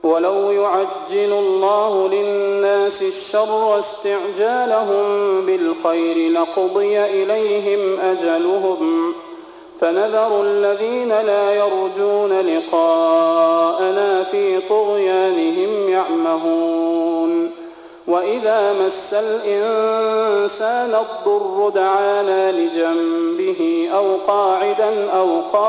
ولو يعجل الله للناس الشر استعجالهم بالخير لقضي إليهم أجلهم فنذر الذين لا يرجون لقاءنا في طغيانهم يعمهون وإذا مس الإنسان الضر دعانا لجنبه أو قاعدا أو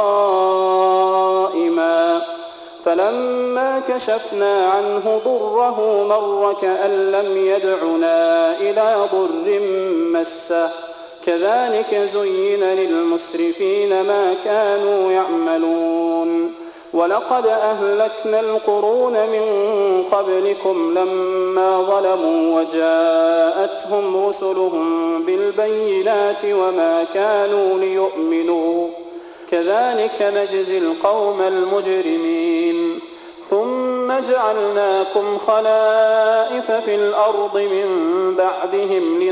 قائما فلما كشفنا عنه ضره مر كأن لم يدعنا إلى ضر مسه كذلك زين للمسرفين ما كانوا يعملون ولقد أهلكنا القرون من قبلكم لما ظلموا وجاءتهم رسلهم بالبينات وما كانوا ليؤمنوا كذلك نجزي القوم المجرمين ثم جعلناكم خلائف في الأرض من بعدهم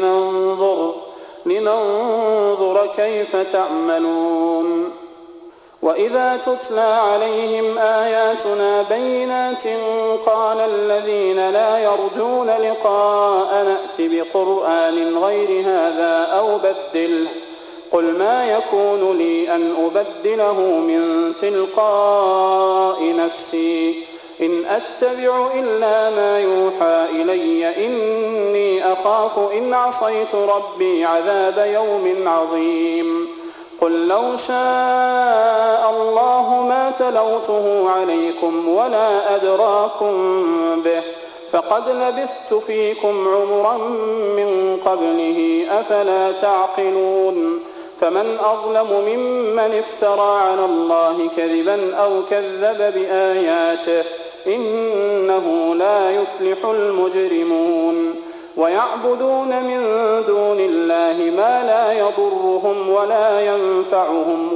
لننظر كيف تعملون وإذا تتلى عليهم آياتنا بينات قال الذين لا يرجون لقاء نأت بقرآن غير هذا أو بدله قل ما يكون لي أن أبدله من تلقاء نفسي إن أتبع إلا ما يوحى إلي إني أخاف إن عصيت ربي عذاب يوم عظيم قل لو شاء الله ما تلوته عليكم ولا أدراكم به فقد لبثت فيكم عمرا من قبله أفلا تعقلون فمن أظلم ممن افترى على الله كذبا أو كذب بآياته إنه لا يفلح المجرمون ويعبدون من دون الله ما لا يضرهم ولا ينفعهم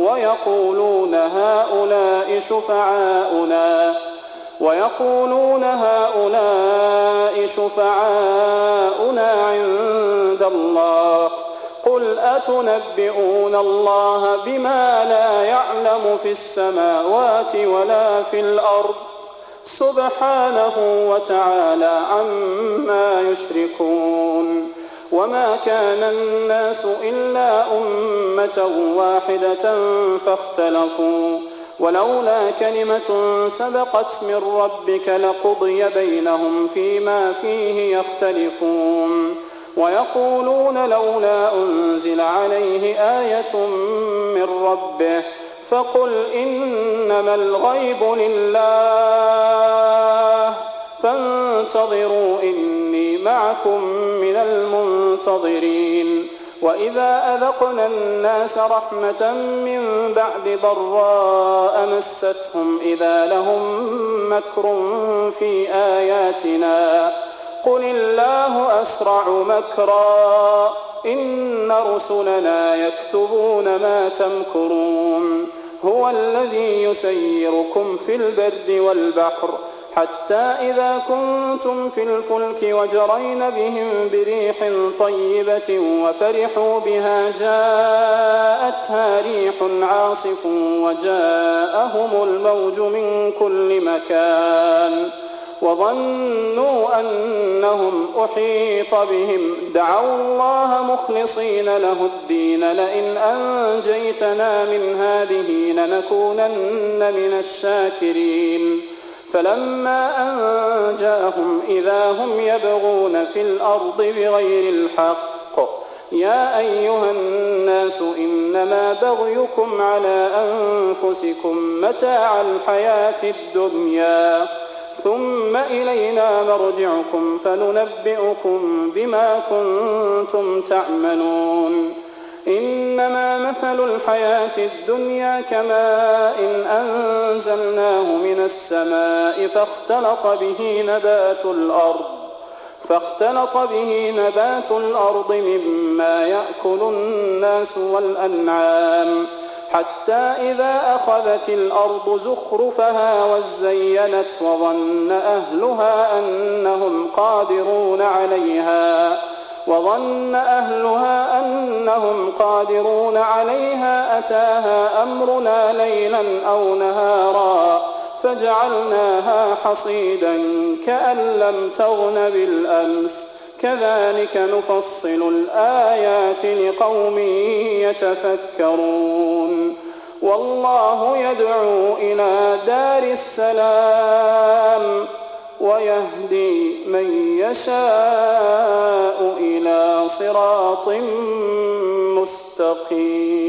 ويقولون هؤلاء شفعاؤنا عند الله قل أتنبئون الله بما لا يعلم في السماوات ولا في الأرض سبحانه وتعالى عما يشركون وما كان الناس إلا أمة واحدة فاختلفوا ولولا كلمة سبقت من ربك لقضي بينهم فيما فيه يختلفون ويقولون لولا أنزل عليه آية من ربه فقل إنما الغيب لله فانتظروا إني معكم من المنتظرين وإذا أذقنا الناس رحمة من بعد ضراء مستهم إذا لهم مكر في آياتنا قل الله أسرع مكرا إن رسلنا يكتبون ما تمكرون هو الذي يسيركم في البر والبحر حتى إذا كنتم في الفلك وجرين بهم بريح طيبة وفرحوا بها جاءتها ريح عاصف وجاءهم الموج من كل مكان وظنوا أنهم أحيط بهم دعوا الله مخلصين له الدين لئن أنجيتنا من هذه لنكونن من الشاكرين فلما أنجاهم إذا هم يبغون في الأرض بغير الحق يا أيها الناس إنما بغيكم على أنفسكم متاع الحياة الدنيا ثم إلينا مرجعكم فننبئكم بما كنتم تعملون إنما مثل الحياة الدنيا كماء إن أنزلناه من السماء فاختلط به نبات الأرض مما يأكل الناس والأنعام حتى إذا أخذت الأرض زخرفها وزينت وظن أهلها أنهم قادرون عليها أتاها أمرنا ليلا أو نهارا فجعلناها حصيدا كأن لم تغن بالأمس كذلك نفصل الآيات لقوم يتفكرون والله يدعو إلى دار السلام ويهدي من يشاء إلى صراط مستقيم.